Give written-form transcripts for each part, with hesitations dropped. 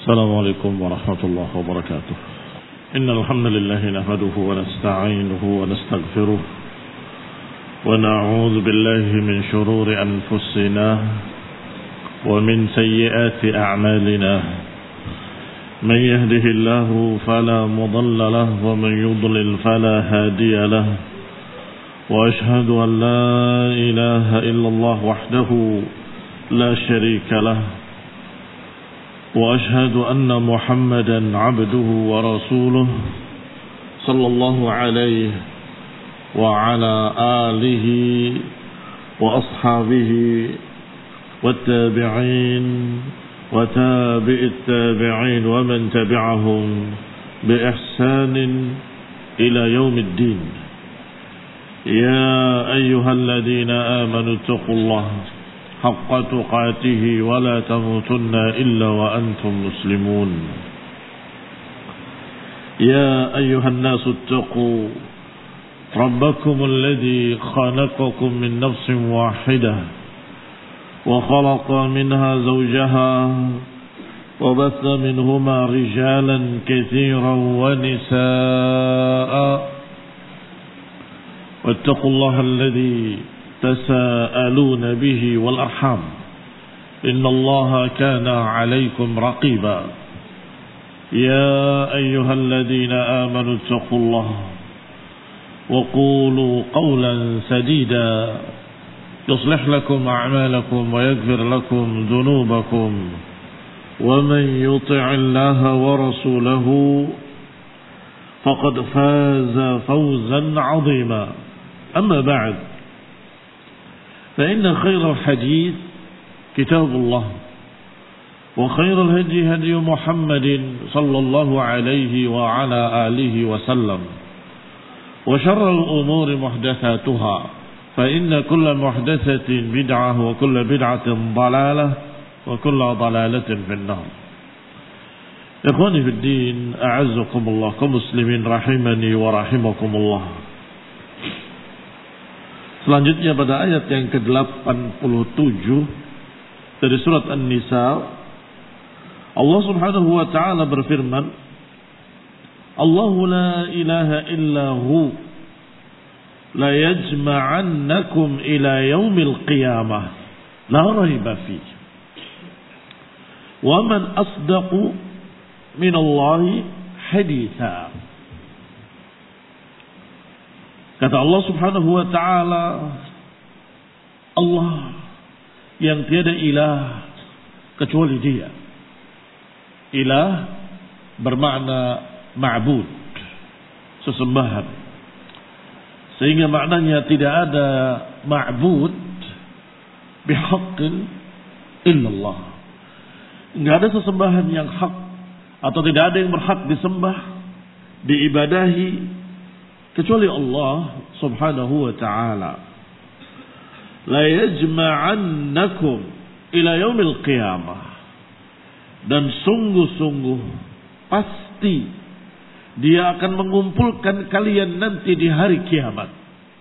السلام عليكم ورحمة الله وبركاته. إن الحمد لله نحمده ونستعينه ونستغفره ونعوذ بالله من شرور أنفسنا ومن سيئات أعمالنا. من يهده الله فلا مضل له ومن يضلل فلا هادي له. وأشهد أن لا إله إلا الله وحده لا شريك له. وأشهد أن محمدا عبده ورسوله صلى الله عليه وعلى آله وأصحابه والتابعين وتابع التابعين ومن تبعهم بإحسان إلى يوم الدين. يا أيها الذين آمنوا اتقوا الله حق تقاته ولا تموتن إلا وأنتم مسلمون. يا أيها الناس اتقوا ربكم الذي خلقكم من نفس واحدة وخلق منها زوجها وبث منهما رجالا كثيرا ونساء واتقوا الله الذي تساءلون به والأرحام إن الله كان عليكم رقيبا. يا أيها الذين آمنوا اتقوا الله وقولوا قولا سديدا يصلح لكم أعمالكم ويغفر لكم ذنوبكم ومن يطع الله ورسوله فقد فاز فوزا عظيما. أما بعد، فإن خير الحديث كتاب الله وخير الهدي هدي محمد صلى الله عليه وعلى آله وسلم وشر الأمور محدثاتها فإن كل محدثة بدعة وكل بدعة ضلالة وكل ضلالة في النار. إخواني في الدين أعزكم الله كمسلمين رحمني ورحمكم الله. Selanjutnya pada ayat yang ke-87 dari surat An-Nisa, Allah Subhanahu wa taala berfirman, Allahu la ilaha illa hu la yajma'annakum ila yaumil qiyamah la raiba fi. Wa man asdaqu minallahi haditha. Kata Allah Subhanahu wa taala, Allah yang tiada ilah kecuali Dia. Ilah bermakna ma'bud, sesembahan. Sehingga maknanya tidak ada ma'bud bihaqqin illallah. Enggak ada sesembahan yang hak atau tidak ada yang berhak disembah, diibadahi kecuali Allah Subhanahu wa ta'ala. La yajma'annakum ila yaumil qiyamah. Dan sungguh-sungguh pasti Dia akan mengumpulkan kalian nanti di hari kiamat.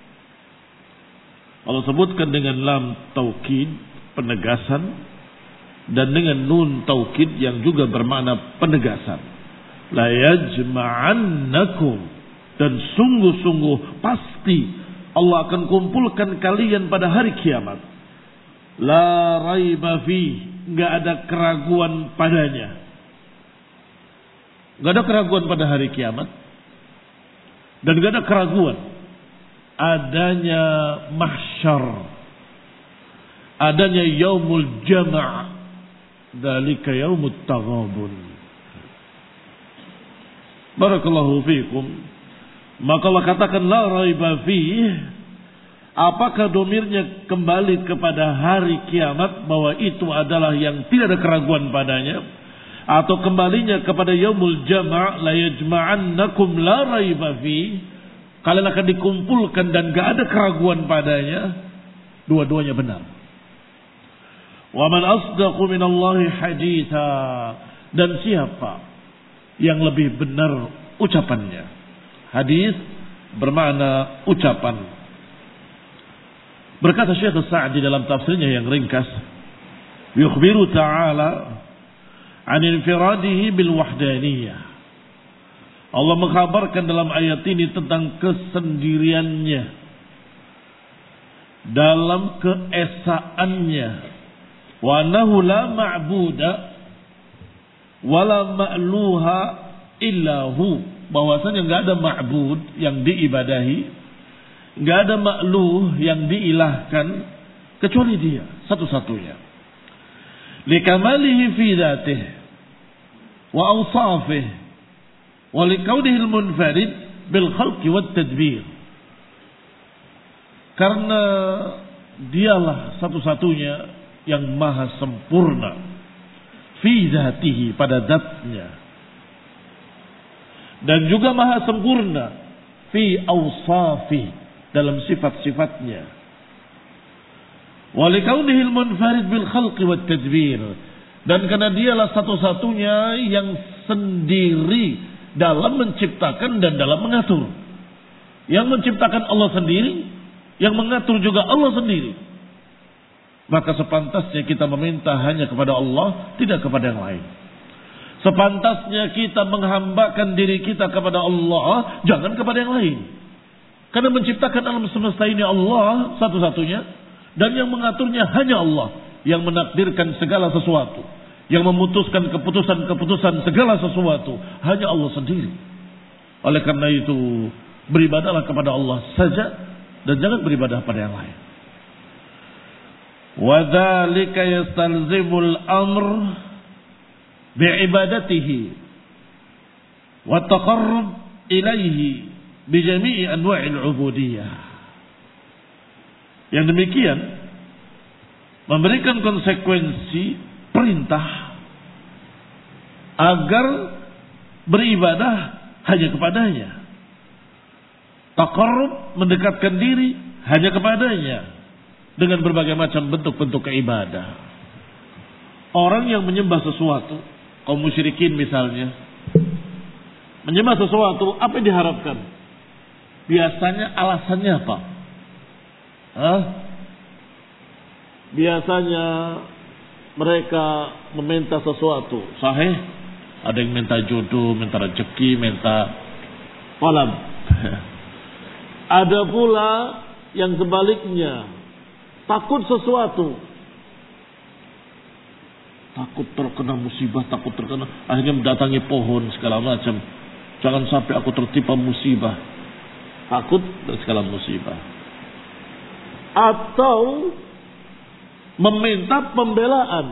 Allah sebutkan dengan lam taukid, penegasan, dan dengan nun taukid yang juga bermakna penegasan. La yajma'annakum, dan sungguh-sungguh pasti Allah akan kumpulkan kalian pada hari kiamat. La raiba fi, enggak ada keraguan padanya. Enggak ada keraguan pada hari kiamat. Dan enggak ada keraguan adanya mahsyar, adanya yaumul jama', dzalika yaumut taghabun. Barakallahu fiikum. Maka Allah katakan la raiba fih. Apakah domirnya kembali kepada hari kiamat bahwa itu adalah yang tidak ada keraguan padanya, atau kembalinya kepada yaumul jama' la yajma'annakum la raiba fih, kalian akan dikumpulkan dan gak ada keraguan padanya? Dua-duanya benar. Wa man asdaqu minallahi haditha, dan siapa yang lebih benar ucapannya? Hadis bermakna ucapan. Berkata Syekh Sa'di dalam tafsirnya yang ringkas, yukhbiru ta'ala an infiradihi bil wahdaniyah. Allah mengkhabarkan dalam ayat ini tentang kesendiriannya, dalam keesaannya. Wa annahu la ma'buda wa la ma'luha illa hu. Bahwasanya enggak ada ma'bud yang diibadahi, enggak ada ma'luh yang diilahkan kecuali Dia satu-satunya. Likamalihi fi dzatihi wa awsafihi wa likaunihi al-munfarid bil khalqi wat tadbir. Karena Dialah satu-satunya yang maha sempurna fi dzatihi, pada zatnya, dan juga maha sempurna fi awsafi, dalam sifat-sifatnya. Wa likaunihi al-munfarid bil khalqi wat tadbir, dan karena Dialah satu-satunya yang sendiri dalam menciptakan dan dalam mengatur. Yang menciptakan Allah sendiri, yang mengatur juga Allah sendiri. Maka sepantasnya kita meminta hanya kepada Allah, tidak kepada yang lain. Sepantasnya kita menghambakan diri kita kepada Allah, jangan kepada yang lain. Karena menciptakan alam semesta ini Allah satu-satunya, dan yang mengaturnya hanya Allah, yang menakdirkan segala sesuatu, yang memutuskan keputusan-keputusan segala sesuatu, hanya Allah sendiri. Oleh karena itu, beribadahlah kepada Allah saja, dan jangan beribadah pada yang lain. Wa dzalika yastalzimul amr bi'ibadatihi wa taqarrub ilaihi bi jami'i anwa'il 'ubudiyah. Yang demikian memberikan konsekuensi perintah agar beribadah hanya kepadanya. Taqarrub, mendekatkan diri hanya kepadanya dengan berbagai macam bentuk-bentuk ibadah. Orang yang menyembah sesuatu, kaum musyrikin misalnya, menyembah sesuatu, apa yang diharapkan? Biasanya alasannya apa? Biasanya mereka meminta sesuatu sahih, ada yang minta jodoh, minta rezeki, minta kolam. Ada pula yang sebaliknya, takut sesuatu, takut terkena musibah, takut terkena, akhirnya mendatangi pohon segala macam. Jangan sampai aku tertimpa musibah, takut dari segala musibah. Atau meminta pembelaan.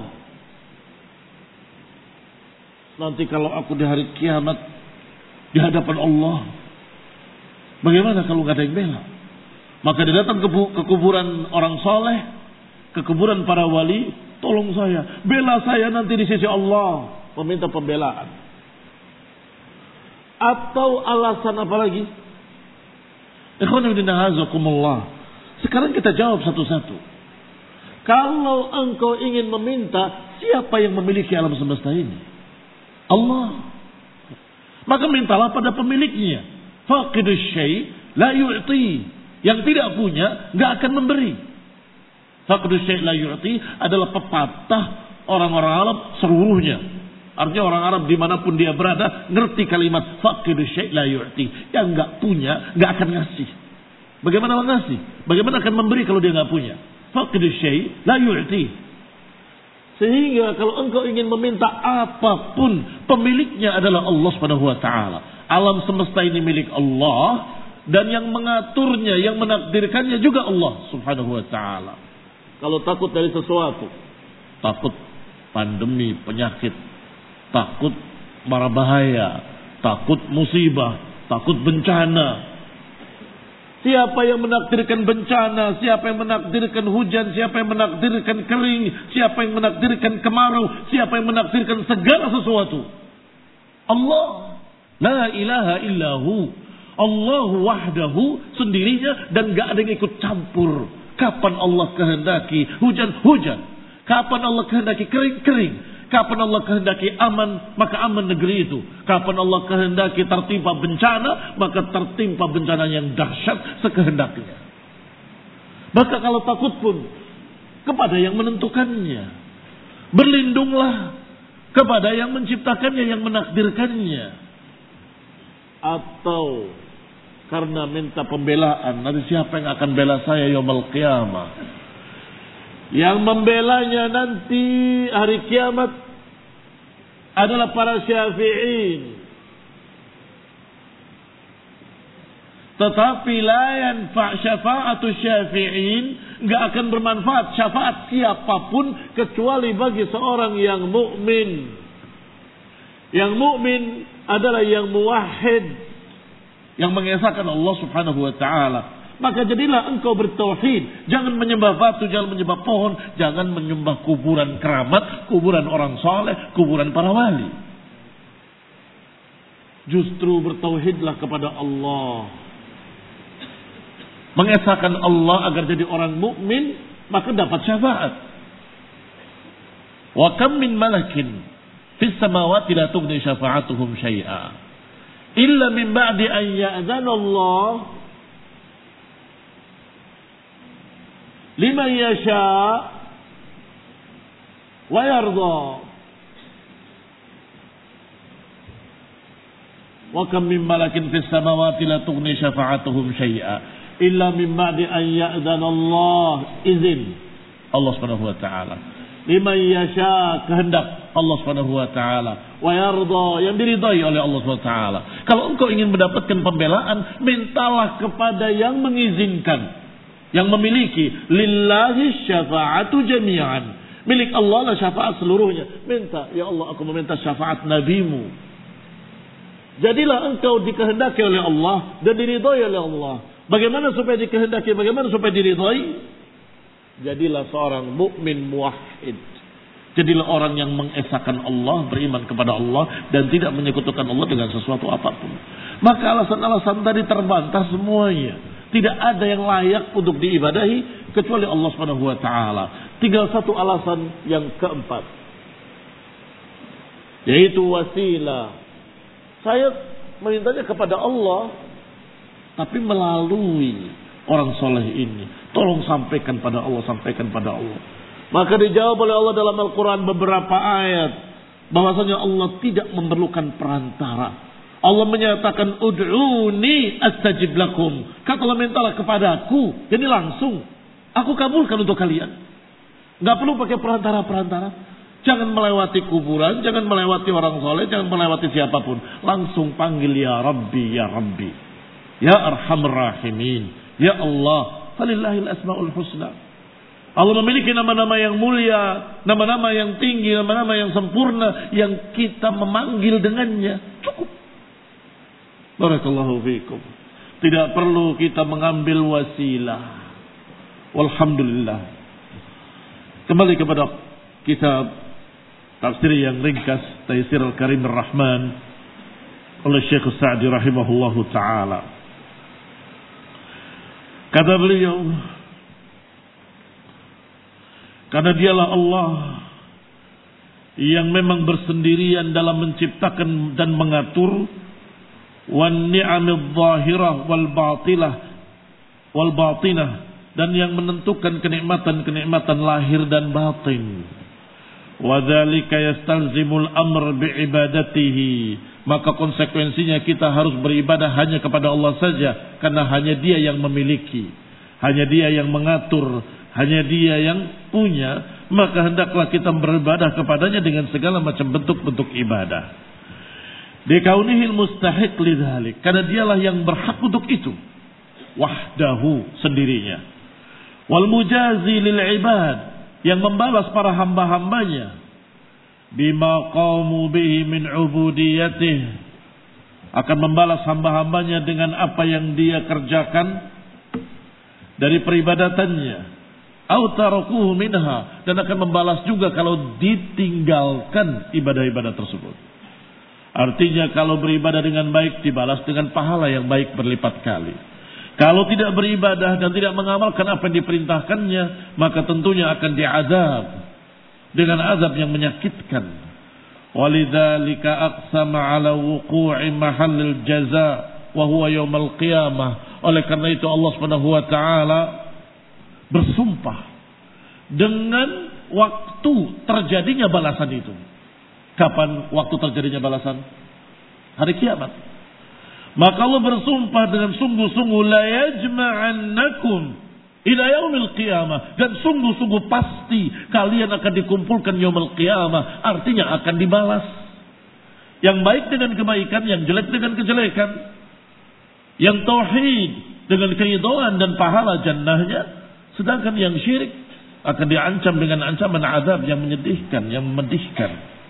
Nanti kalau aku di hari kiamat di hadapan Allah, bagaimana kalau nggak ada yang bela? Maka dia datang ke kuburan orang soleh, ke kuburan para wali, tolong saya, bela saya nanti di sisi Allah, meminta pembelaan. Atau alasan apa lagi? Ikhwan fillah azakumullah. Sekarang kita jawab satu-satu. Kalau engkau ingin meminta, siapa yang memiliki alam semesta ini? Allah. Maka mintalah pada pemiliknya. Faqidus syai' la yu'ti. Yang tidak punya enggak akan memberi. Faqidus syai' la yu'ti adalah pepatah orang-orang Arab seluruhnya. Artinya orang Arab dimanapun dia berada ngerti kalimat faqidus syai' la yu'ti. Yang enggak punya enggak akan ngasih. Bagaimana mengasih? Bagaimana akan memberi kalau dia enggak punya? Faqidus syai' la yu'ti. Sehingga kalau engkau ingin meminta apapun, pemiliknya adalah Allah Subhanahu wa taala. Alam semesta ini milik Allah, dan yang mengaturnya, yang menakdirkannya juga Allah Subhanahu wa taala. Kalau takut dari sesuatu, takut pandemi, penyakit, takut mara bahaya, takut musibah, takut bencana. Siapa yang menakdirkan bencana, siapa yang menakdirkan hujan, siapa yang menakdirkan kering, siapa yang menakdirkan kemarau, siapa yang menakdirkan segala sesuatu? Allah. La ilaha illahu. Allahu wahdahu, sendirinya, dan gak ada yang ikut campur. Kapan Allah kehendaki hujan, hujan. Kapan Allah kehendaki kering, kering. Kapan Allah kehendaki aman, maka aman negeri itu. Kapan Allah kehendaki tertimpa bencana, maka tertimpa bencana yang dahsyat sekehendaknya. Maka kalau takut pun kepada yang menentukannya. Berlindunglah kepada yang menciptakannya, yang menakdirkannya. Atau karena minta pembelaan, nanti siapa yang akan bela saya yaumul qiyamah? Yang membelanya nanti hari kiamat adalah para syafi'in. Tetapi la yanfa' syafa'atu syafi'in, enggak akan bermanfaat syafaat siapapun kecuali bagi seorang yang mukmin. Yang mukmin adalah yang muwahhid, yang mengesahkan Allah Subhanahu wa taala. Maka jadilah engkau bertauhid, jangan menyembah batu, jangan menyembah pohon, jangan menyembah kuburan keramat, kuburan orang saleh, kuburan para wali. Justru bertauhidlah kepada Allah. Mengesahkan Allah agar jadi orang mukmin, maka dapat syafaat. Wa kam min malakin fis samawati la tughni syafa'atuhum syai'a illa min ba'di an ya'zana Allah liman yasha' wa yarda. Wa kam min malakin fis samawati la tughni syafa'atuhum syai'a illa min ba'di an ya'zana Allah, izin Allah Subhanahu wa taala. Liman yasha, kehendak Allah Subhanahu wa taala. Wa yarda, yang diridai oleh Allah Subhanahu wa taala. Kalau engkau ingin mendapatkan pembelaan, mintalah kepada yang mengizinkan, yang memiliki. Lillahi syafa'atu jami'an. Milik Allah lah syafaat seluruhnya. Minta, ya Allah, aku meminta syafaat nabimu. Jadilah engkau dikehendaki oleh Allah dan diridai oleh Allah. Bagaimana supaya dikehendaki? Bagaimana supaya diridhai? Jadilah seorang mukmin muwahhid. Jadilah orang yang mengesahkan Allah, beriman kepada Allah dan tidak menyekutukan Allah dengan sesuatu apapun. Maka alasan-alasan tadi terbantah semuanya. Tidak ada yang layak untuk diibadahi kecuali Allah Subhanahu wa taala. Tinggal satu alasan yang keempat, yaitu wasilah. Saya memintanya kepada Allah, tapi melalui orang soleh ini. Tolong sampaikan pada Allah, sampaikan pada Allah. Maka dijawab oleh Allah dalam Al-Quran beberapa ayat bahwasanya Allah tidak memerlukan perantara. Allah menyatakan ud'uni astajib lakum. Katalah mintalah kepadaku, jadi langsung aku kabulkan untuk kalian. Gak perlu pakai perantara-perantara. Jangan melewati kuburan, jangan melewati orang soleh, jangan melewati siapapun. Langsung panggil ya Rabbi, ya Rabbi. Ya Arhamar Rahimin, ya Allah, falillahil asmaul husna. Allah memiliki nama-nama yang mulia, nama-nama yang tinggi, nama-nama yang sempurna yang kita memanggil dengannya. Cukup. Barakallahu fiikum. Tidak perlu kita mengambil wasilah. Walhamdulillah. Kembali kepada kitab tafsir yang ringkas Taisir Al-Karim Ar-Rahman oleh Syekh Sa'di rahimahullahu taala. Kata beliau, karena dialah Allah yang memang bersendirian dalam menciptakan dan mengatur wan ni'amidh dhahirah wal batinah, dan yang menentukan kenikmatan-kenikmatan lahir dan batin. Wa dzalika yastalzimul amr bi ibadatihi, maka konsekuensinya kita harus beribadah hanya kepada Allah saja, karena hanya Dia yang memiliki, hanya Dia yang mengatur, hanya Dia yang punya. Maka hendaklah kita beribadah kepadanya dengan segala macam bentuk-bentuk ibadah. Dikaunihil mustahiq lidzalik, karena Dialah yang berhak untuk itu, wahdahu, sendirinya. Wal mujazi lil ibad, yang membalas para hamba-hambanya bima qamu bihi min ubudiyatih, akan membalas hamba-hambanya dengan apa yang dia kerjakan dari peribadatannya, au tarakuhu minha, dan akan membalas juga kalau ditinggalkan ibadah-ibadah tersebut. Artinya kalau beribadah dengan baik dibalas dengan pahala yang baik berlipat kali. Kalau tidak beribadah dan tidak mengamalkan apa yang diperintahkannya, maka tentunya akan diazab dengan azab yang menyakitkan. Walidzalika aqsama ala wuqu'i mahallil jaza wa huwa yaumul qiyamah. Oleh karena itu Allah Subhanahu wa taala bersumpah dengan waktu terjadinya balasan itu. Kapan waktu terjadinya balasan? Hari kiamat. Maka Allah bersumpah dengan sungguh-sungguh, la yajma'annakum ila yaumil qiyamah, dan sungguh-sungguh pasti kalian akan dikumpulkan yaumil qiyamah, artinya akan dibalas. Yang baik dengan kebaikan, yang jelek dengan kejelekan. Yang tauhid dengan keridhaan dan pahala jannahnya, sedangkan yang syirik akan diancam dengan ancaman azab yang menyedihkan, yang memedihkan.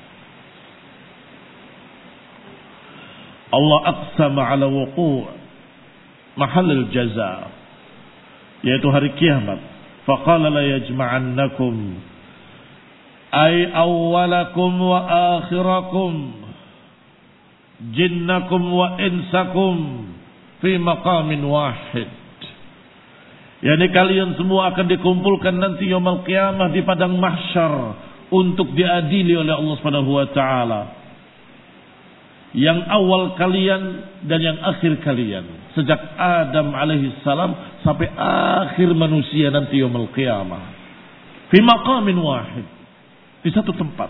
Allah aqsama ala wuqu' mahal al-jaza, yaitu hari kiamat. Faqala la yajma'annakum ay awwalakum wa akhirakum, jinnakum wa insakum fi maqamin wahid. Yani kalian semua akan dikumpulkan nanti yaumul qiyamah di padang mahsyar untuk diadili oleh Allah Subhanahu wa taala. Yang awal kalian dan yang akhir kalian, sejak Adam alaihi salam sampai akhir manusia nanti yaumul qiyamah. Fi maqamin wahid, di satu tempat.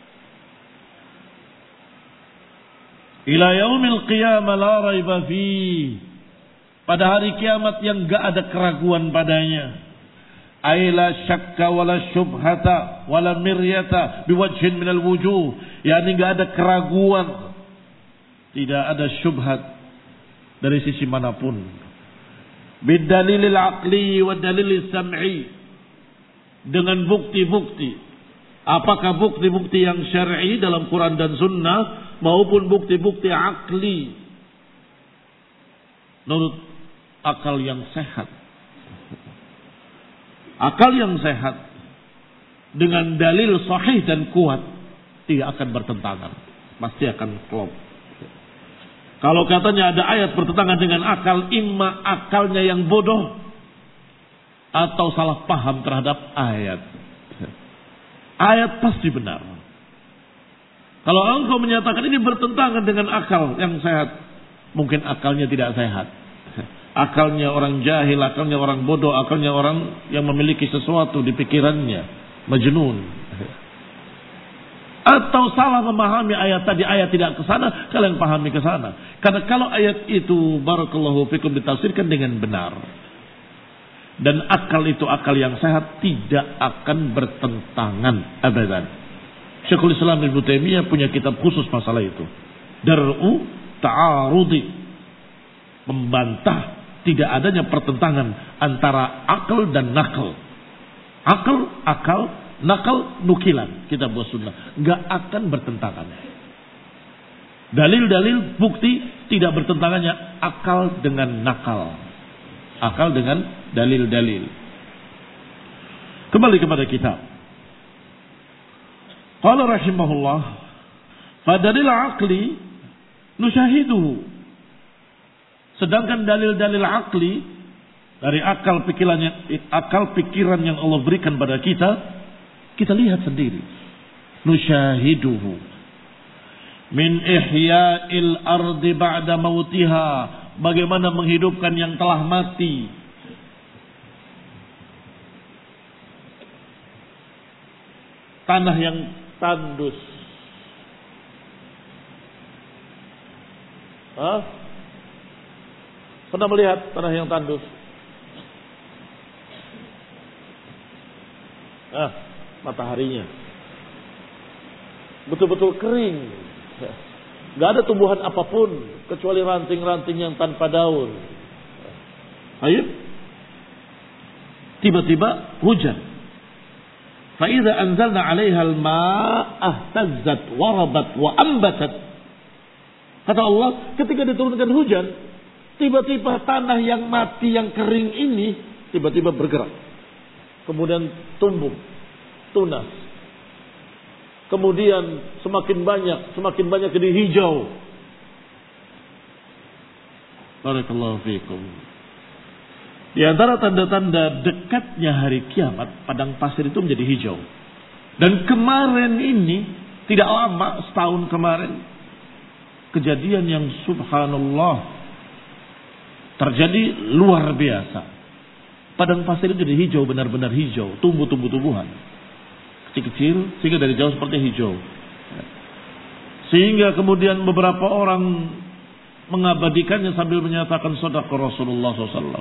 Ila yaumil qiyamah la raiba fi, pada hari kiamat yang gak ada keraguan padanya. Aila syakka wala syubhata wala miryata biwajhin minal wujuh, yakni gak ada keraguan, tidak ada syubhat dari sisi manapun. Bidalilil aqli wa dalilil sam'i, dengan bukti-bukti. Apakah bukti-bukti yang syar'i dalam Quran dan Sunnah maupun bukti-bukti akli menurut akal yang sehat. Akal yang sehat dengan dalil sahih dan kuat tidak akan bertentangan, pasti akan klop. Kalau katanya ada ayat bertentangan dengan akal, imma akalnya yang bodoh atau salah paham terhadap ayat. Ayat pasti benar. Kalau engkau menyatakan ini bertentangan dengan akal yang sehat, mungkin akalnya tidak sehat. Akalnya orang jahil, akalnya orang bodoh, akalnya orang yang memiliki sesuatu di pikirannya, majnun. Atau salah memahami ayat tadi, ayat tidak ke sana, kalian pahami ke sana. Karena kalau ayat itu barakallahu fikum ditafsirkan dengan benar, dan akal itu akal yang sehat, tidak akan bertentangan abadan. Syekhul Islam Ibnu Taimiyah punya kitab khusus masalah itu. Dar'u ta'arudi, membantah tidak adanya pertentangan antara akal dan nakal. Akal, nakal, nukilan. Kitab sunnah nggak akan bertentangan. Dalil-dalil bukti tidak bertentangannya akal dengan nakal, akal dengan dalil-dalil. Kembali kepada kitab. Qala rahimahullah, fadalil aqli nusyahiduhu, sedangkan dalil-dalil akli dari akal pikiran yang Allah berikan pada kita lihat sendiri. Nusyahiduhu min ihya'il ardi ba'da mautiha, bagaimana menghidupkan yang telah mati. Tanah yang tandus. Pernah melihat tanah yang tandus? Mataharinya betul-betul kering, nggak ada tumbuhan apapun kecuali ranting-ranting yang tanpa daun. Ayo, tiba-tiba hujan. Fa'idha anzalna 'alaiha al-ma'a ihtazzat wa rabat wa ambatat. Kata Allah, ketika diturunkan hujan, tiba-tiba tanah yang mati, yang kering ini tiba-tiba bergerak. Kemudian tumbuh, tunas. Kemudian semakin banyak jadi hijau. Barakallahu fiikum. Di antara tanda-tanda dekatnya hari kiamat, padang pasir itu menjadi hijau. Dan kemarin ini, tidak lama, setahun kemarin, kejadian yang subhanallah terjadi luar biasa. Padang pasir itu jadi hijau, benar-benar hijau, tumbuh-tumbuhan kecil-kecil, sehingga dari jauh seperti hijau. Sehingga kemudian beberapa orang mengabadikannya sambil menyatakan sadaqah Rasulullah SAW.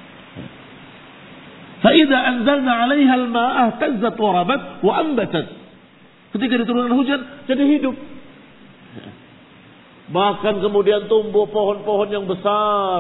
Fa'idha anzalna 'alaiha al-ma'ah tazzat wa rabat wa ambatat. Ketika diturunkan hujan jadi hidup. Bahkan kemudian tumbuh pohon-pohon yang besar.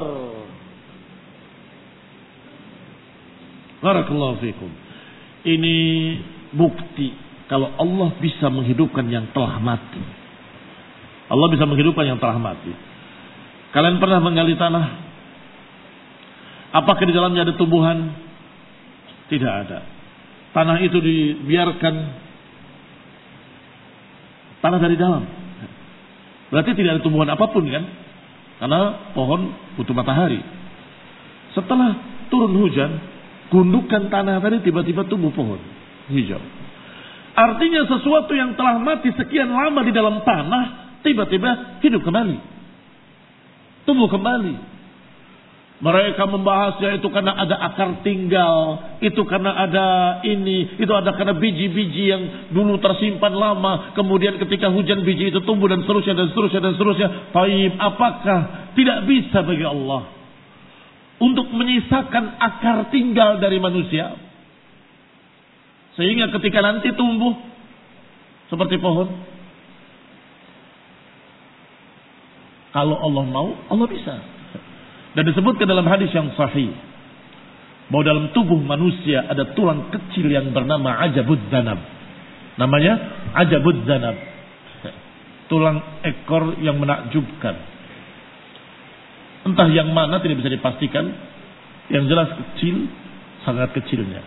Barakallahu fikum. Ini bukti kalau Allah bisa menghidupkan yang telah mati. Allah bisa menghidupkan yang telah mati. Kalian pernah menggali tanah? Apakah di dalamnya ada tumbuhan? Tidak ada. Tanah itu dibiarkan tanah dari dalam. Berarti tidak ada tumbuhan apapun kan? Karena pohon butuh matahari. Setelah turun hujan, gundukan tanah tadi tiba-tiba tumbuh pohon hijau. Artinya sesuatu yang telah mati sekian lama di dalam tanah tiba-tiba hidup kembali, tumbuh kembali. Mereka membahasnya itu karena ada akar tinggal, itu karena ada ini, itu ada karena biji-biji yang dulu tersimpan lama, kemudian ketika hujan biji itu tumbuh dan seterusnya dan seterusnya dan seterusnya. Taib, apakah tidak bisa bagi Allah untuk menyisakan akar tinggal dari manusia sehingga ketika nanti tumbuh seperti pohon? Kalau Allah mau, Allah bisa. Dan disebutkan dalam hadis yang sahih bahwa dalam tubuh manusia ada tulang kecil yang bernama ajabud zanab. Namanya ajabud zanab. Tulang ekor yang menakjubkan. Entah yang mana tidak bisa dipastikan. Yang jelas kecil, sangat kecilnya.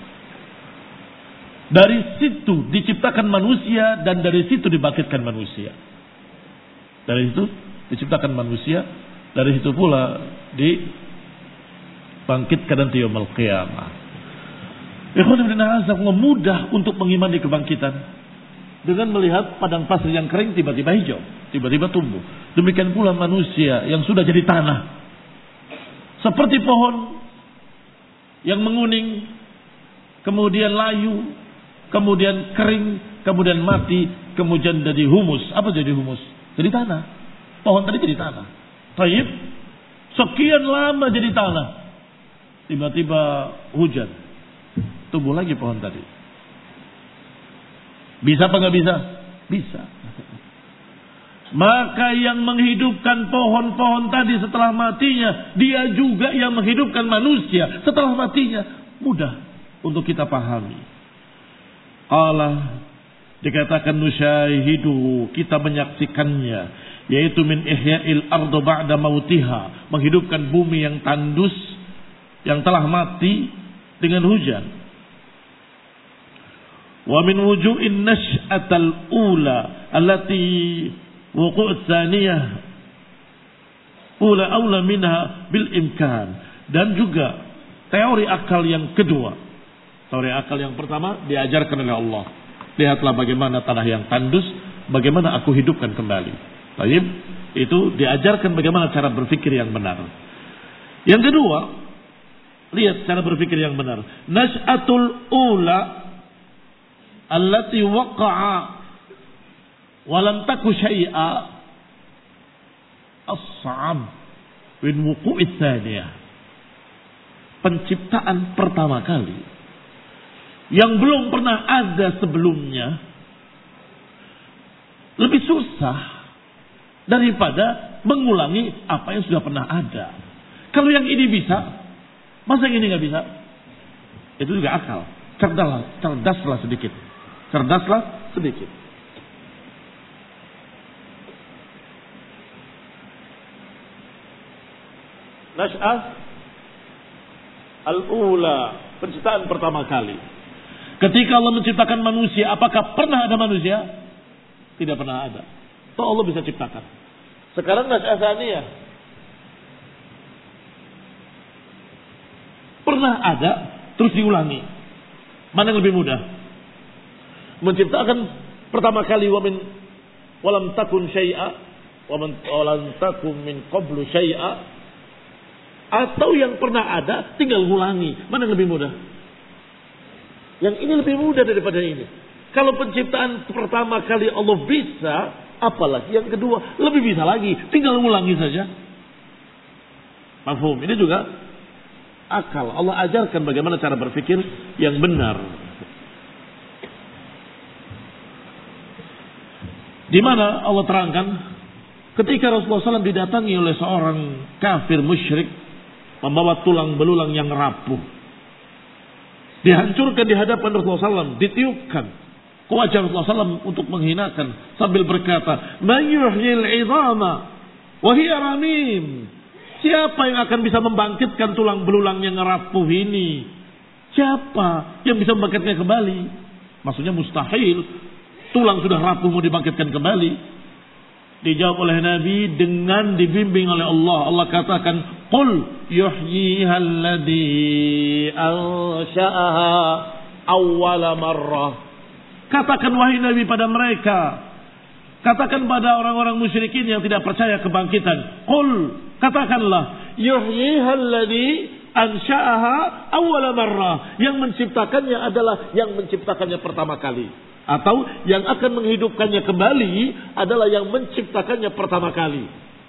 Dari situ diciptakan manusia dan dari situ dibangkitkan manusia. Dari situ diciptakan manusia, dari situ pula dibangkitkan nanti yaumul qiyamah. Ikhwan ibn Azam mudah untuk mengimani kebangkitan dengan melihat padang pasir yang kering tiba-tiba hijau, tiba-tiba tumbuh. Demikian pula manusia yang sudah jadi tanah, seperti pohon yang menguning, kemudian layu, kemudian kering, kemudian mati, kemudian jadi humus. Apa jadi humus? Jadi tanah. Pohon tadi jadi tanah. Taib, sekian lama jadi tanah. Tiba-tiba hujan. Tumbuh lagi pohon tadi. Bisa apa nggak bisa? Bisa. Maka yang menghidupkan pohon-pohon tadi setelah matinya, dia juga yang menghidupkan manusia setelah matinya. Mudah untuk kita pahami. Allah dikatakan nusyahidu, kita menyaksikannya, yaitu min ihya'il ardu ba'da mautiha, menghidupkan bumi yang tandus, yang telah mati dengan hujan. Wa min wuju'in nash'atal ula allati wuqu'ut tsaniyah ula aula minha bil imkan. Dan juga teori akal yang kedua. Teori akal yang pertama diajarkan oleh Allah. Lihatlah bagaimana tanah yang tandus, bagaimana aku hidupkan kembali. Baik, itu diajarkan bagaimana cara berpikir yang benar. Yang kedua, lihat cara berpikir yang benar. Nash'atul ula allati waqa'a wa lam taku syai'a as-'ab min wuqu'it tsaniyah. Penciptaan pertama kali yang belum pernah ada sebelumnya lebih susah daripada mengulangi apa yang sudah pernah ada. Kalau yang ini bisa, masa yang ini nggak bisa? Itu juga akal. Cerdaslah sedikit. Cerdaslah sedikit. Nash'ah al-ula, penciptaan pertama kali. Ketika Allah menciptakan manusia, apakah pernah ada manusia? Tidak pernah ada. Toh Allah bisa ciptakan. Sekarang nash'ah tsaniyah. Pernah ada, terus diulangi. Mana yang lebih mudah? Menciptakan pertama kali walam takun syai'a, walam takun min qablu syai'a, atau yang pernah ada tinggal ulangi. Mana yang lebih mudah? Yang ini lebih mudah daripada ini. Kalau penciptaan pertama kali Allah bisa, Apalagi yang kedua, lebih bisa lagi, tinggal ulangi saja. Mafhum, ini juga akal. Allah ajarkan bagaimana cara berpikir yang benar. Di mana Allah terangkan ketika Rasulullah SAW didatangi oleh seorang kafir musyrik membawa tulang belulang yang rapuh, dihancurkan di hadapan Rasulullah SAW, ditiupkan ke wajah Rasulullah SAW untuk menghinakan sambil berkata, "Man yuhyil 'idhama wa hiya ramim?" Siapa yang akan bisa membangkitkan tulang belulang yang rapuh ini? Siapa yang bisa membangkitnya kembali? Maksudnya mustahil. Tulang sudah rapuh mau dibangkitkan kembali. Dijawab oleh Nabi dengan dibimbing oleh Allah. Allah katakan, "Qul yuhyiha alladhi ansha'aha awwala marrah." Katakan wahai Nabi pada mereka, katakan pada orang-orang musyrikin yang tidak percaya kebangkitan, "Qul," katakanlah, "yuhyiha alladhi ansha'aha awwala marrah." Yang menciptakannya adalah yang menciptakannya pertama kali. Atau yang akan menghidupkannya kembali adalah yang menciptakannya pertama kali.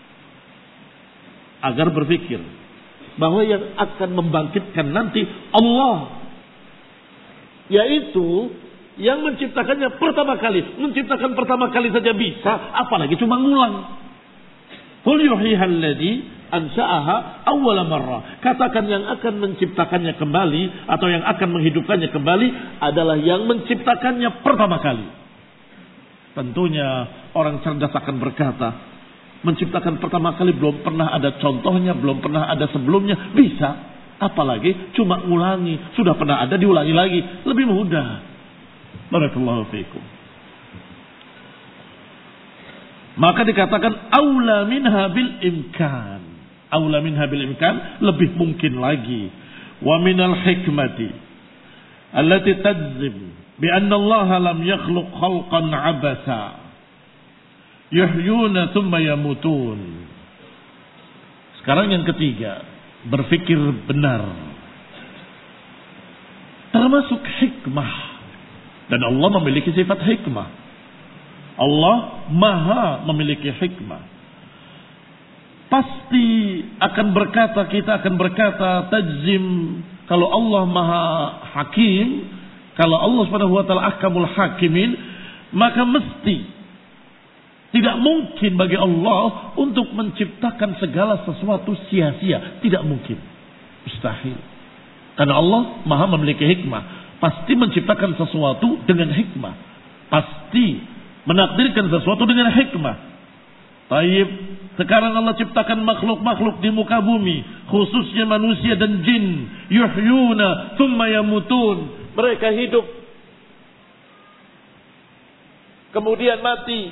Agar berpikir bahwa yang akan membangkitkan nanti Allah. Yaitu yang menciptakannya pertama kali. Menciptakan pertama kali saja bisa, apalagi cuma ngulang. Qul yuhyiha alladhi ansha'aha awwala marrah. Katakan yang akan menciptakannya kembali atau yang akan menghidupkannya kembali adalah yang menciptakannya pertama kali. Tentunya orang cerdas akan berkata, menciptakan pertama kali belum pernah ada contohnya, belum pernah ada sebelumnya, bisa. Apalagi cuma ulangi, sudah pernah ada diulangi lagi, lebih mudah. Barakallahu fiikum. Maka dikatakan aula minha bil imkan. Aula minha bil imkan, lebih mungkin lagi. Wa minal hikmati allati tadzim bi anna Allah lam yakhluq khalqan abasa yuhyuna thumma yamutun. Sekarang yang ketiga, berpikir benar. Termasuk hikmah. Dan Allah memiliki sifat hikmah. Allah maha memiliki hikmah. Pasti akan berkata, kita akan berkata tajzim, kalau Allah maha hakim, kalau Allah subhanahu wa ta'ala ahkamul hakimin, maka mesti tidak mungkin bagi Allah untuk menciptakan segala sesuatu sia-sia. Tidak mungkin. Mustahil. Karena Allah maha memiliki hikmah. Pasti menciptakan sesuatu dengan hikmah. Pasti menakdirkan sesuatu dengan hikmah. Taib, sekarang Allah ciptakan makhluk-makhluk di muka bumi, khususnya manusia dan jin. Yuhyuna thumma yamutun. Mereka hidup, kemudian mati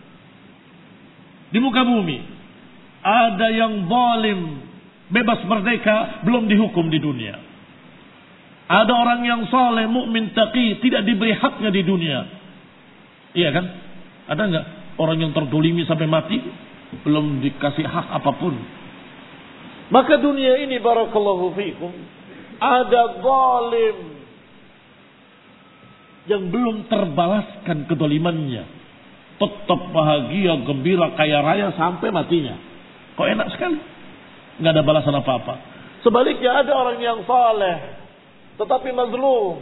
di muka bumi. Ada yang zalim, bebas merdeka, belum dihukum di dunia. Ada orang yang saleh, mukmin, taqi, tidak diberi haknya di dunia. Iya kan? Ada enggak orang yang terdolimi sampai mati belum dikasih hak apapun? Maka dunia ini barakallahu fikum ada zalim yang belum terbalaskan kedolimannya. Tetap bahagia, gembira, kaya raya sampai matinya. Kok enak sekali? Enggak ada balasan apa-apa. Sebaliknya ada orang yang saleh tetapi mazlum,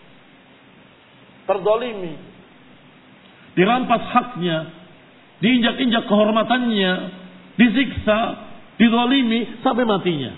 terdolimi, dirampas haknya, diinjak-injak kehormatannya, disiksa, dizalimi sampai matinya.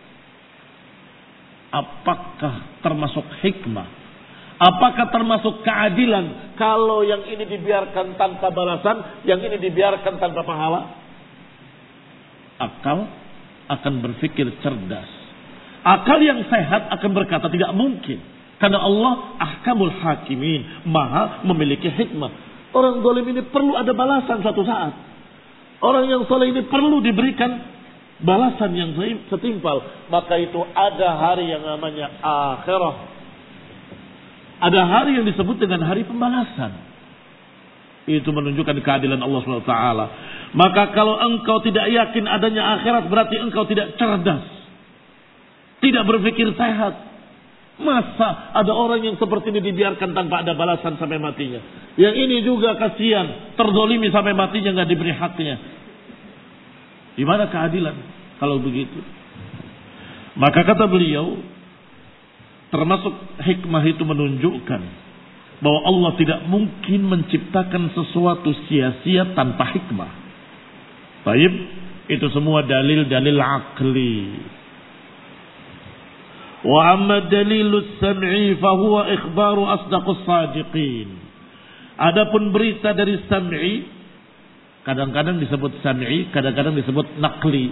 Apakah termasuk hikmah? Apakah termasuk keadilan kalau yang ini dibiarkan tanpa balasan, yang ini dibiarkan tanpa pahala? Akal akan berpikir cerdas. Akal yang sehat akan berkata tidak mungkin. Karena Allah ahkamul hakimin, maha memiliki hikmah. Orang zalim ini perlu ada balasan suatu saat. Orang yang saleh ini perlu diberikan balasan yang setimpal. Maka itu ada hari yang namanya akhirah. Ada hari yang disebut dengan hari pembalasan. Itu menunjukkan keadilan Allah SWT. Maka kalau engkau tidak yakin adanya akhirat, berarti engkau tidak cerdas, tidak berpikir sehat. Masa ada orang yang seperti ini dibiarkan tanpa ada balasan sampai matinya? Yang ini juga kasihan, terzolimi sampai matinya nggak diberi haknya. Di mana keadilan kalau begitu? Maka kata beliau, termasuk hikmah itu menunjukkan bahwa Allah tidak mungkin menciptakan sesuatu sia-sia tanpa hikmah. Baik, itu semua dalil-dalil akli. Wa amma dalilus sam'i fahuwa ikhbaru asdaqus sadiqin. Adapun berita dari sam'i, kadang-kadang disebut sam'i, kadang-kadang disebut naqli.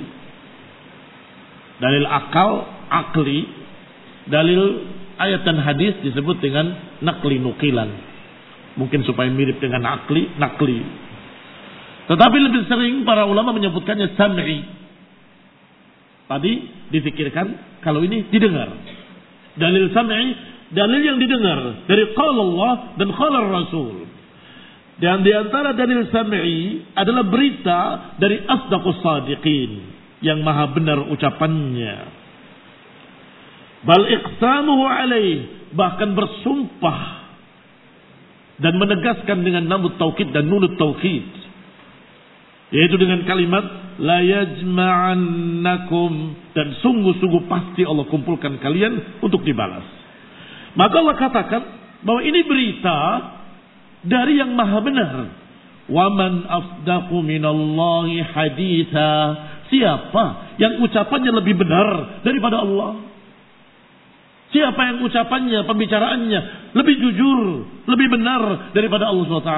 Dalil akal, akli. Dalil ayat dan hadis disebut dengan naqli, nukilan. Mungkin supaya mirip dengan akli, naqli. Tetapi lebih sering para ulama menyebutkannya sam'i. Tadi dipikirkan kalau ini didengar. Dalil sam'i, dalil yang didengar dari qala Allah dan qala Rasul. Dan di antara dalil sam'i adalah berita dari asdaqus sadiqin, yang maha benar ucapannya. Bal iqsamuhu alaih, bahkan bersumpah dan menegaskan dengan namut taukid dan nunut taukid, yaitu dengan kalimat la yajma'annakum, dan sungguh-sungguh pasti Allah kumpulkan kalian untuk dibalas. Maka Allah katakan bahwa ini berita dari yang maha benar. Wa man afdaqu minallahi haditha, siapa yang ucapannya lebih benar daripada Allah? Siapa yang ucapannya, pembicaraannya lebih jujur, lebih benar daripada Allah SWT?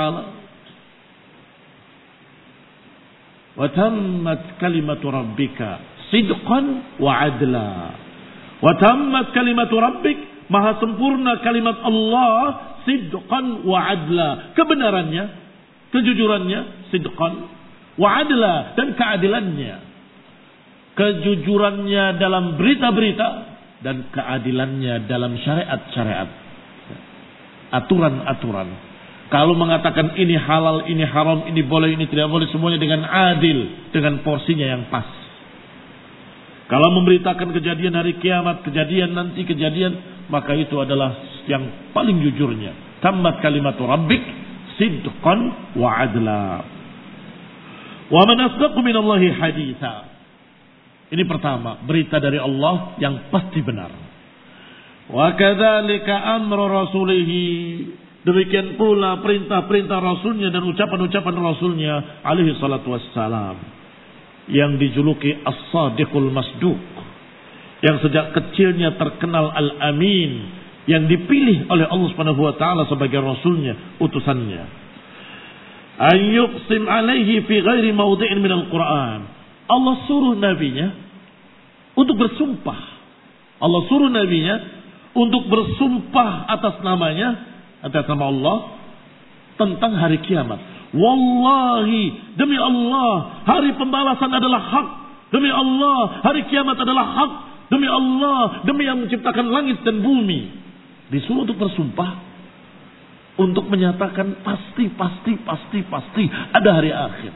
Wa tammat kalimatu rabbika sidqan wa adla. Wa tammat kalimatu rabbik, maha sempurna kalimat Allah, sidqan wa adla, kebenarannya, kejujurannya, sidqan wa adla, dan keadilannya. Kejujurannya dalam berita-berita dan keadilannya dalam syariat-syariat, aturan-aturan. Kalau mengatakan ini halal, ini haram, ini boleh, ini tidak boleh, semuanya dengan adil, dengan porsinya yang pas. Kalau memberitakan kejadian hari kiamat, kejadian nanti, kejadian, maka itu adalah yang paling jujurnya. Tammat kalimatu rabbik sidqan wa adla. Wa man asdaqu minallahi haditha. Ini pertama, berita dari Allah yang pasti benar. Wa kadzalika amru rasulihi, demikian pula perintah-perintah Rasulnya dan ucapan-ucapan Rasulnya alaihi salatu wassalam, yang dijuluki as-sadiqul masduq, yang sejak kecilnya terkenal al-amin, yang dipilih oleh Allah Subhanahu wa taala sebagai Rasulnya, utusannya. Ayyuqsim alaihi fi ghairi mawdi'in minal Qur'an. Allah suruh nabinya untuk bersumpah. Allah suruh nabinya untuk bersumpah atas namanya, atas nama Allah, tentang hari kiamat. Wallahi, demi Allah, hari pembalasan adalah hak. Demi Allah, hari kiamat adalah hak. Demi Allah, demi yang menciptakan langit dan bumi. Disuruh untuk bersumpah, untuk menyatakan pasti ada hari akhir.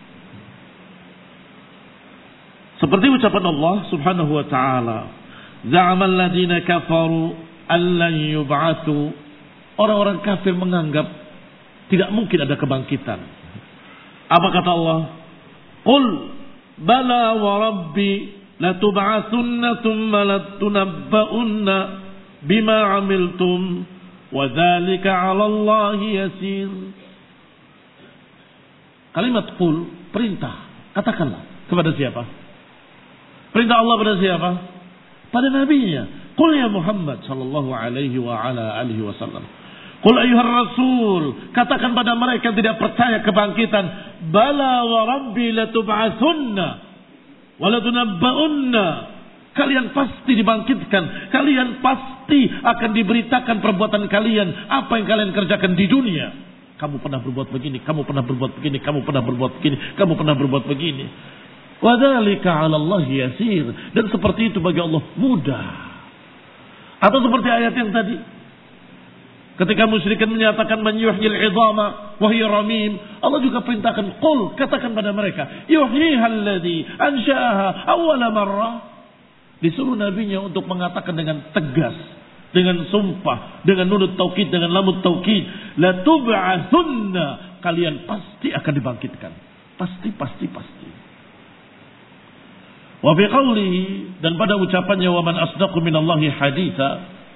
Seperti ucapan Allah Subhanahu wa taala, za'amal ladzina kafaru allan yub'atsu. Orang-orang kafir menganggap tidak mungkin ada kebangkitan. Apa kata Allah? Qul bala wa rabbi latub'atsunna thumma latunabba'unna bima 'amiltum wa dzalika 'ala Allahi yasir. Kalimat qul, perintah. Katakanlah kepada siapa? Perintah Allah pada siapa? Pada nabinya. Qul ya Muhammad sallallahu alaihi wa ala alihi wasallam. Qul ayyuhar rasul, katakan pada mereka yang tidak percaya kebangkitan, bala wa rabbi latub'atsunna wa latunabba'unna. Kalian pasti dibangkitkan, kalian pasti akan diberitakan perbuatan kalian, apa yang kalian kerjakan di dunia. Kamu pernah berbuat begini, kamu pernah berbuat begini, kamu pernah berbuat begini, kamu pernah berbuat begini. Wa dzalika 'ala Allah yasir, dan seperti itu bagi Allah mudah. Atau seperti ayat yang tadi, ketika musyrikin menyatakan man yuhyil 'idhama wa hiya ramim, Allah juga perintahkan qul, katakan pada mereka, yuhyihal ladzi ansha'aha awwala marrah. Disuruh nabinya untuk mengatakan dengan tegas, dengan sumpah, dengan nunut taukid, dengan lamut taukid, la tub'atsunna, kalian pasti akan dibangkitkan. Pasti. Wa fi qawlihi, dan pada ucapannya, wa man asdaqu minallahi haditha,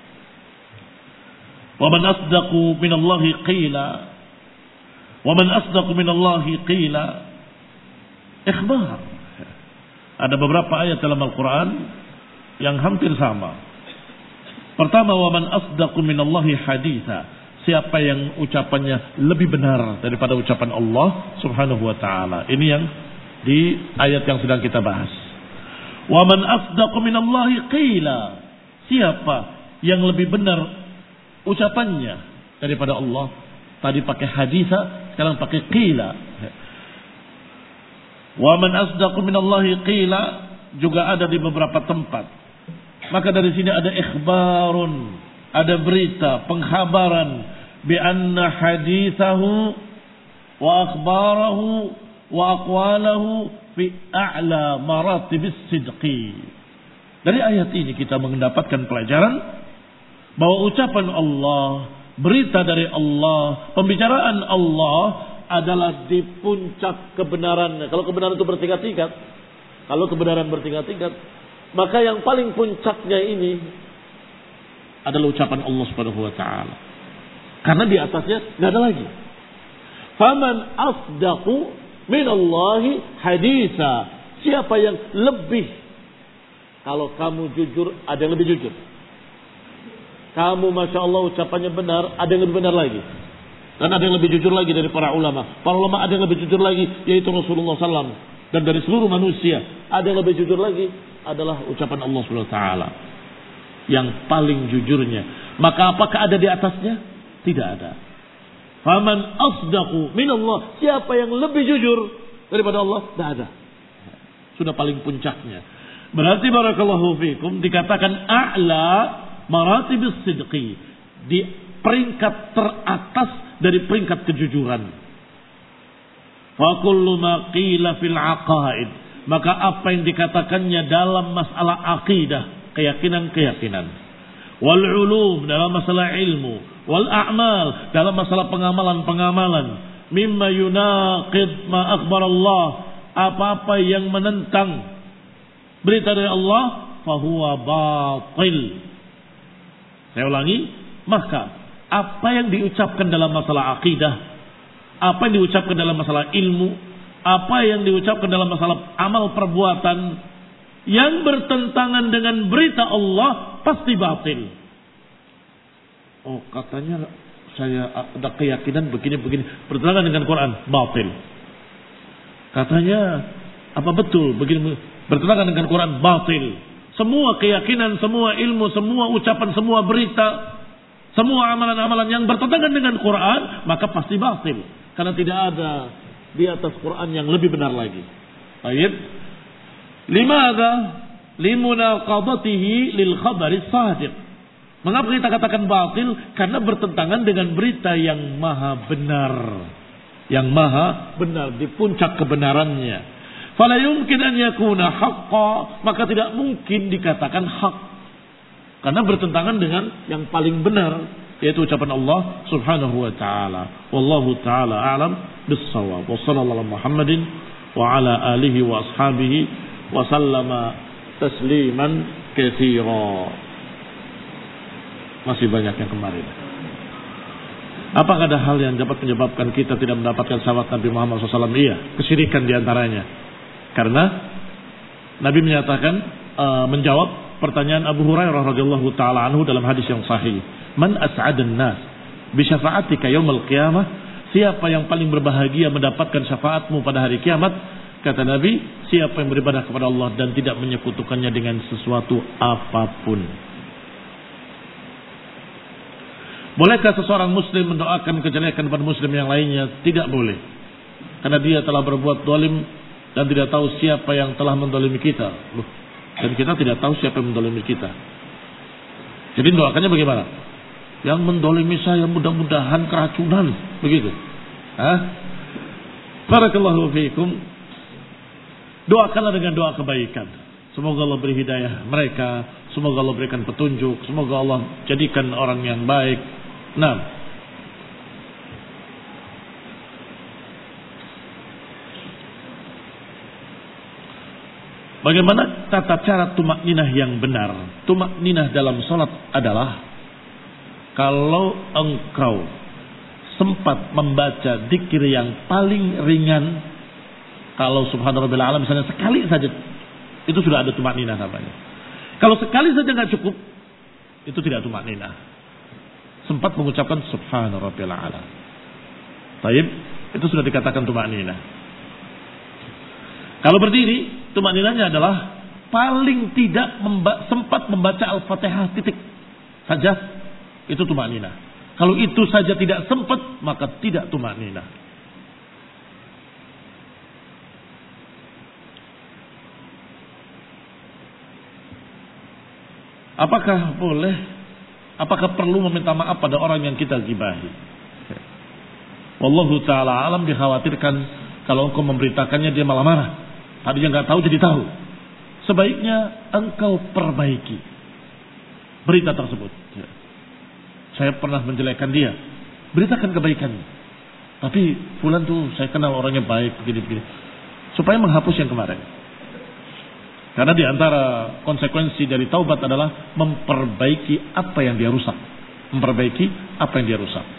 wa man asdaqu minallahi qila, wa man asdaqu minallahi qila, ikhbar. Ada beberapa ayat dalam Al-Quran yang hampir sama. Pertama, wa man asdaqu minallahi haditha, siapa yang ucapannya lebih benar daripada ucapan Allah Subhanahu wa taala. Ini yang di ayat yang sedang kita bahas. Wa man asdaqu minallahi qila, siapa yang lebih benar ucapannya daripada Allah. Tadi pakai haditha, sekarang pakai qila. Wa man asdaqu minallahi qila juga ada di beberapa tempat. Maka dari sini ada ikhbarun, ada berita, pengkhabaran bi anna hadithahu wa akhbarahu wa aqwalahu fi a'la maratibis sidqi. Dari ayat ini kita mendapatkan pelajaran bahwa ucapan Allah, berita dari Allah, pembicaraan Allah adalah di puncak kebenarannya. Kalau kebenaran itu bertingkat-tingkat, maka yang paling puncaknya ini adalah ucapan Allah Subhanahu wa taala. Karena di atasnya enggak ada lagi. Faman asdaqu minallahi haditsa. Siapa yang lebih, kalau kamu jujur, ada yang lebih jujur. Kamu Masya Allah ucapannya benar, ada yang lebih benar lagi. Dan ada yang lebih jujur lagi dari para ulama. Para ulama ada yang lebih jujur lagi, yaitu Rasulullah SAW. Dan dari seluruh manusia, ada yang lebih jujur lagi, adalah ucapan Allah SWT. Yang paling jujurnya. Maka apakah ada di atasnya? Tidak ada. Faman asdaqu minallah. Siapa yang lebih jujur daripada Allah? Tidak ada. Sudah paling puncaknya. Berarti barakallahu fikum dikatakan a'la maratibis sidqi, di peringkat teratas dari peringkat kejujuran. Fa kullu ma qila fil aqaid, maka apa yang dikatakannya dalam masalah akidah, keyakinan-keyakinan, wal ulum dalam masalah ilmu, wal a'mal dalam masalah pengamalan-pengamalan, mimma yunaqid ma akhbar Allah, apa-apa yang menentang berita dari Allah, fahuwa batil. Saya ulangi, maka apa yang diucapkan dalam masalah akidah, apa yang diucapkan dalam masalah ilmu, apa yang diucapkan dalam masalah amal perbuatan yang bertentangan dengan berita Allah pasti batil. Oh, katanya saya ada keyakinan begini-begini bertentangan dengan Quran, batil. Katanya apa betul begini bertentangan dengan Quran, batil. Semua keyakinan, semua ilmu, semua ucapan, semua berita, semua amalan-amalan yang bertentangan dengan Quran, maka pasti batil. Karena tidak ada di atas Quran yang lebih benar lagi. Baik. Limadha? Limunaqadatihi lil khabari shadiq. Mengapa kita katakan batil? Karena bertentangan dengan berita yang maha benar. Yang maha benar, di puncak kebenarannya. Fala yumkin an yakuna haqqa, maka tidak mungkin dikatakan hak. Karena bertentangan dengan yang paling benar, yaitu ucapan Allah Subhanahu wa taala. Wallahu taala a'lam bis-shawab. Wa sallallahu Muhammadin wa ala alihi wa ashabihi wa sallama tasliman katsira. Masih banyak yang kemarin. Apakah ada hal yang dapat menyebabkan kita tidak mendapatkan syafaat Nabi Muhammad SAW? Iya, kesyirikan diantaranya. Karena Nabi menyatakan, menjawab pertanyaan Abu Hurairah radhiyallahu taala anhu dalam hadis yang sahih, man as'adan nas bi syafa'atika yaumil qiyamah, siapa yang paling berbahagia mendapatkan syafaatmu pada hari kiamat? Kata Nabi, siapa yang beribadah kepada Allah dan tidak menyekutukannya dengan sesuatu apapun. Bolehkah seseorang muslim mendoakan kejelekan kepada muslim yang lainnya? Tidak boleh. Karena dia telah berbuat zalim dan tidak tahu siapa yang telah mendolimi kita. Dan kita tidak tahu siapa yang mendolimi kita. Jadi doakannya bagaimana? Yang mendolimi saya mudah-mudahan keracunan. Begitu. Barakallahu fiikum. Doakanlah dengan doa kebaikan. Semoga Allah beri hidayah mereka. Semoga Allah berikan petunjuk. Semoga Allah jadikan orang yang baik. Nah, bagaimana tata cara tumak ninah yang benar? Tumak ninah dalam sholat adalah kalau engkau sempat membaca dzikir yang paling ringan, kalau subhanarabbil a'la misalnya sekali saja, itu sudah ada tumak ninah namanya. Kalau sekali saja nggak cukup, itu tidak tumak ninah. Sempat mengucapkan subhanarabbil a'la. Taib, itu sudah dikatakan tumak ninah. Kalau berdiri, tumak ninahnya adalah paling tidak sempat membaca Al-Fatihah titik saja, itu tumak ninah. Kalau itu saja tidak sempat, maka tidak tumak ninah. Apakah boleh, apakah perlu meminta maaf pada orang yang kita gibahi? Wallahu ta'ala alam, dikhawatirkan kalau engkau memberitakannya dia malah marah. Tadinya nggak tahu jadi tahu. Sebaiknya engkau perbaiki berita tersebut. Saya pernah menjelekkan dia, beritakan kebaikannya. Tapi fulan tuh saya kenal orangnya baik begini-begini, supaya menghapus yang kemarin. Karena di antara konsekuensi dari taubat adalah memperbaiki apa yang dia rusak, memperbaiki apa yang dia rusak.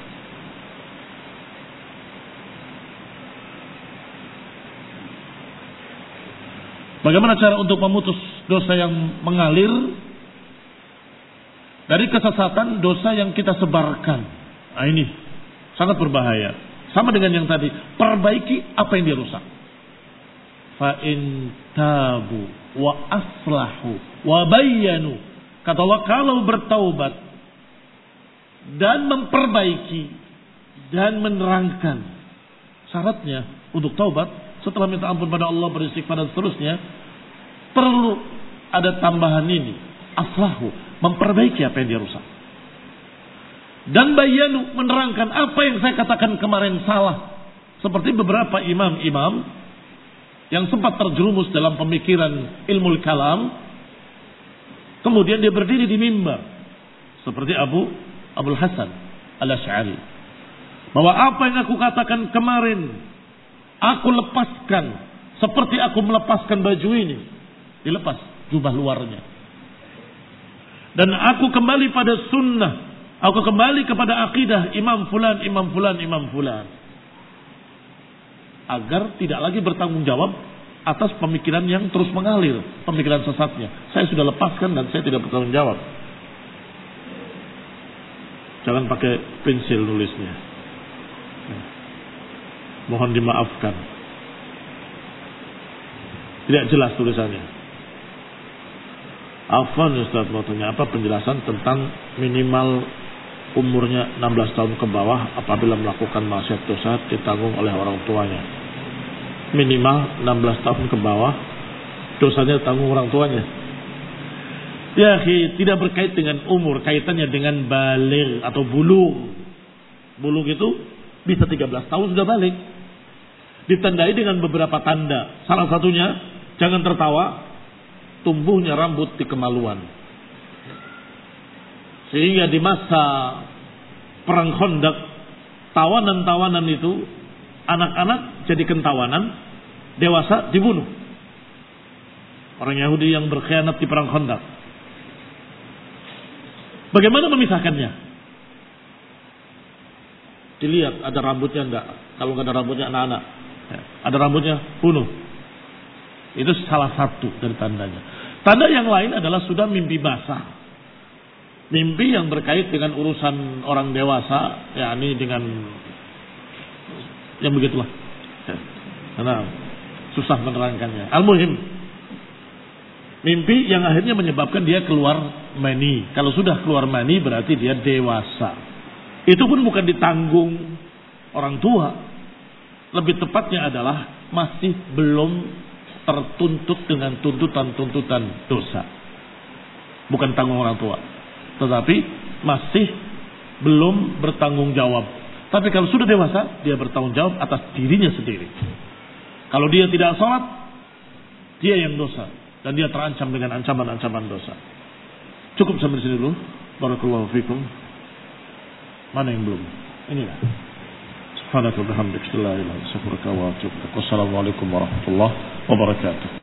Bagaimana cara untuk memutus dosa yang mengalir dari kesesatan, dosa yang kita sebarkan? Nah, ini sangat berbahaya. Sama dengan yang tadi, perbaiki apa yang dia rusak. Fa in tabu wa aslahu wa bayyanu. Kata Allah, kalau bertaubat dan memperbaiki dan menerangkan syaratnya untuk taubat, setelah minta ampun pada Allah, beristighfar dan seterusnya, perlu ada tambahan ini, aslahu, memperbaiki apa yang dia rusak. Dan bayanu, menerangkan apa yang saya katakan kemarin salah. Seperti beberapa imam-imam yang sempat terjerumus dalam pemikiran ilmu kalam, kemudian dia berdiri di mimbar seperti Abul Hasan Al-Asy'ari, bahwa apa yang aku katakan kemarin aku lepaskan seperti aku melepaskan baju ini. Dilepas jubah luarnya. Dan aku kembali pada sunnah. Aku kembali kepada akidah Imam Fulan, Imam Fulan, Imam Fulan. Agar tidak lagi bertanggung jawab atas pemikiran yang terus mengalir, pemikiran sesatnya. Saya sudah lepaskan dan saya tidak bertanggung jawab. Jangan pakai pensil nulisnya. Mohon dimaafkan. Tidak jelas tulisannya. Afwan Ustaz, mau tanya apa penjelasan tentang minimal umurnya 16 tahun ke bawah apabila melakukan maksiat dosa ditanggung oleh orang tuanya. Minimal 16 tahun ke bawah dosanya ditanggung orang tuanya. Ya, tidak berkait dengan umur, kaitannya dengan baligh atau bulugh. Bulugh itu bisa 13 tahun sudah balik. Ditandai dengan beberapa tanda. Salah satunya, jangan tertawa, tumbuhnya rambut di kemaluan. Sehingga di masa perang Khandaq, tawanan-tawanan itu, anak-anak jadikan tawanan, dewasa dibunuh. Orang Yahudi yang berkhianat di perang Khandaq. Bagaimana memisahkannya? Dilihat ada rambutnya enggak. Kalau enggak ada rambutnya, anak-anak. Ada rambutnya, bunuh. Itu salah satu dari tandanya. Tanda yang lain adalah sudah mimpi basah. Mimpi yang berkait dengan urusan orang dewasa, yakni dengan yang begitulah. Karena susah menerangkannya. Al-muhim, mimpi yang akhirnya menyebabkan dia keluar mani. Kalau sudah keluar mani berarti dia dewasa. Itu pun bukan ditanggung orang tua. Lebih tepatnya adalah masih belum tertuntut dengan tuntutan-tuntutan dosa. Bukan tanggung orang tua, tetapi masih belum bertanggung jawab. Tapi kalau sudah dewasa, dia bertanggung jawab atas dirinya sendiri. Kalau dia tidak sholat, dia yang dosa. Dan dia terancam dengan ancaman-ancaman dosa. Cukup sampai sini dulu. Barakallahu fikum. Mana yang belum? Inilah. Subhanaka wa bihamdika la ilaha illa anta astaghfiruka wa atubu ilaik. Wassalamualaikum warahmatullahi wabarakatuh.